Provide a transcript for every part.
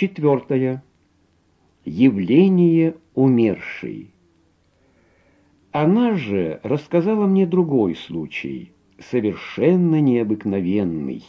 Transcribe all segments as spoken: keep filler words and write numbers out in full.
Четвертое. Явление умершей. Она же рассказала мне другой случай, совершенно необыкновенный.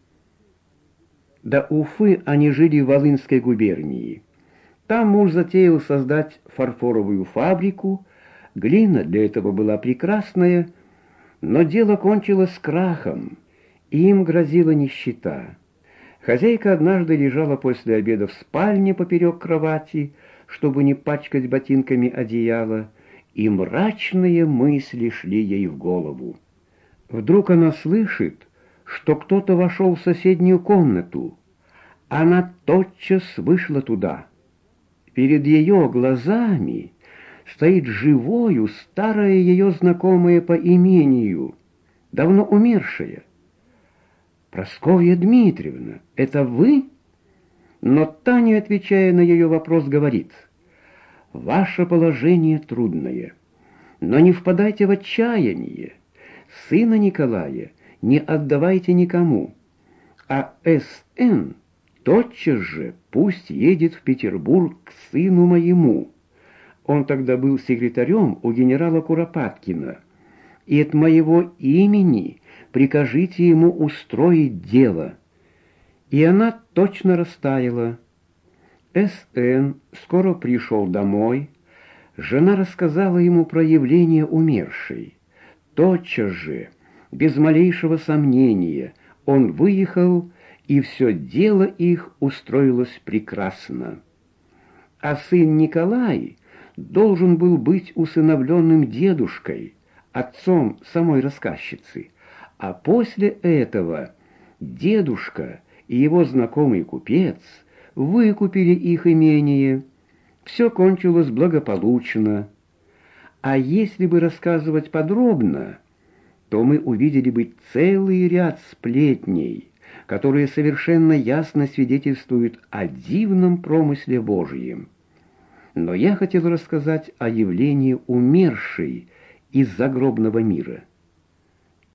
До Уфы они жили в Волынской губернии. Там муж затеял создать фарфоровую фабрику, глина для этого была прекрасная, но дело кончилось крахом, и им грозила нищета. Хозяйка однажды лежала после обеда в спальне поперек кровати, чтобы не пачкать ботинками одеяло, и мрачные мысли шли ей в голову. Вдруг она слышит, что кто-то вошел в соседнюю комнату. Она тотчас вышла туда. Перед ее глазами стоит живою старая ее знакомая по имению, давно умершая. «Прасковья Дмитриевна, это вы?» Но Таня, отвечая на ее вопрос, говорит: «Ваше положение трудное, но не впадайте в отчаяние. Сына Николая не отдавайте никому, а С.Н. тотчас же пусть едет в Петербург к сыну моему». Он тогда был секретарем у генерала Куропаткина. «И от моего имени прикажите ему устроить дело». И она точно растаяла. С.Н. скоро пришел домой. Жена рассказала ему про явление умершей. Тотчас же, без малейшего сомнения, он выехал, и все дело их устроилось прекрасно. А сын Николай должен был быть усыновленным дедушкой, отцом самой рассказчицы, а после этого дедушка и его знакомый купец выкупили их имение. Все кончилось благополучно. А если бы рассказывать подробно, то мы увидели бы целый ряд сплетней, которые совершенно ясно свидетельствуют о дивном промысле Божьем. Но я хотел рассказать о явлении умершей из загробного мира.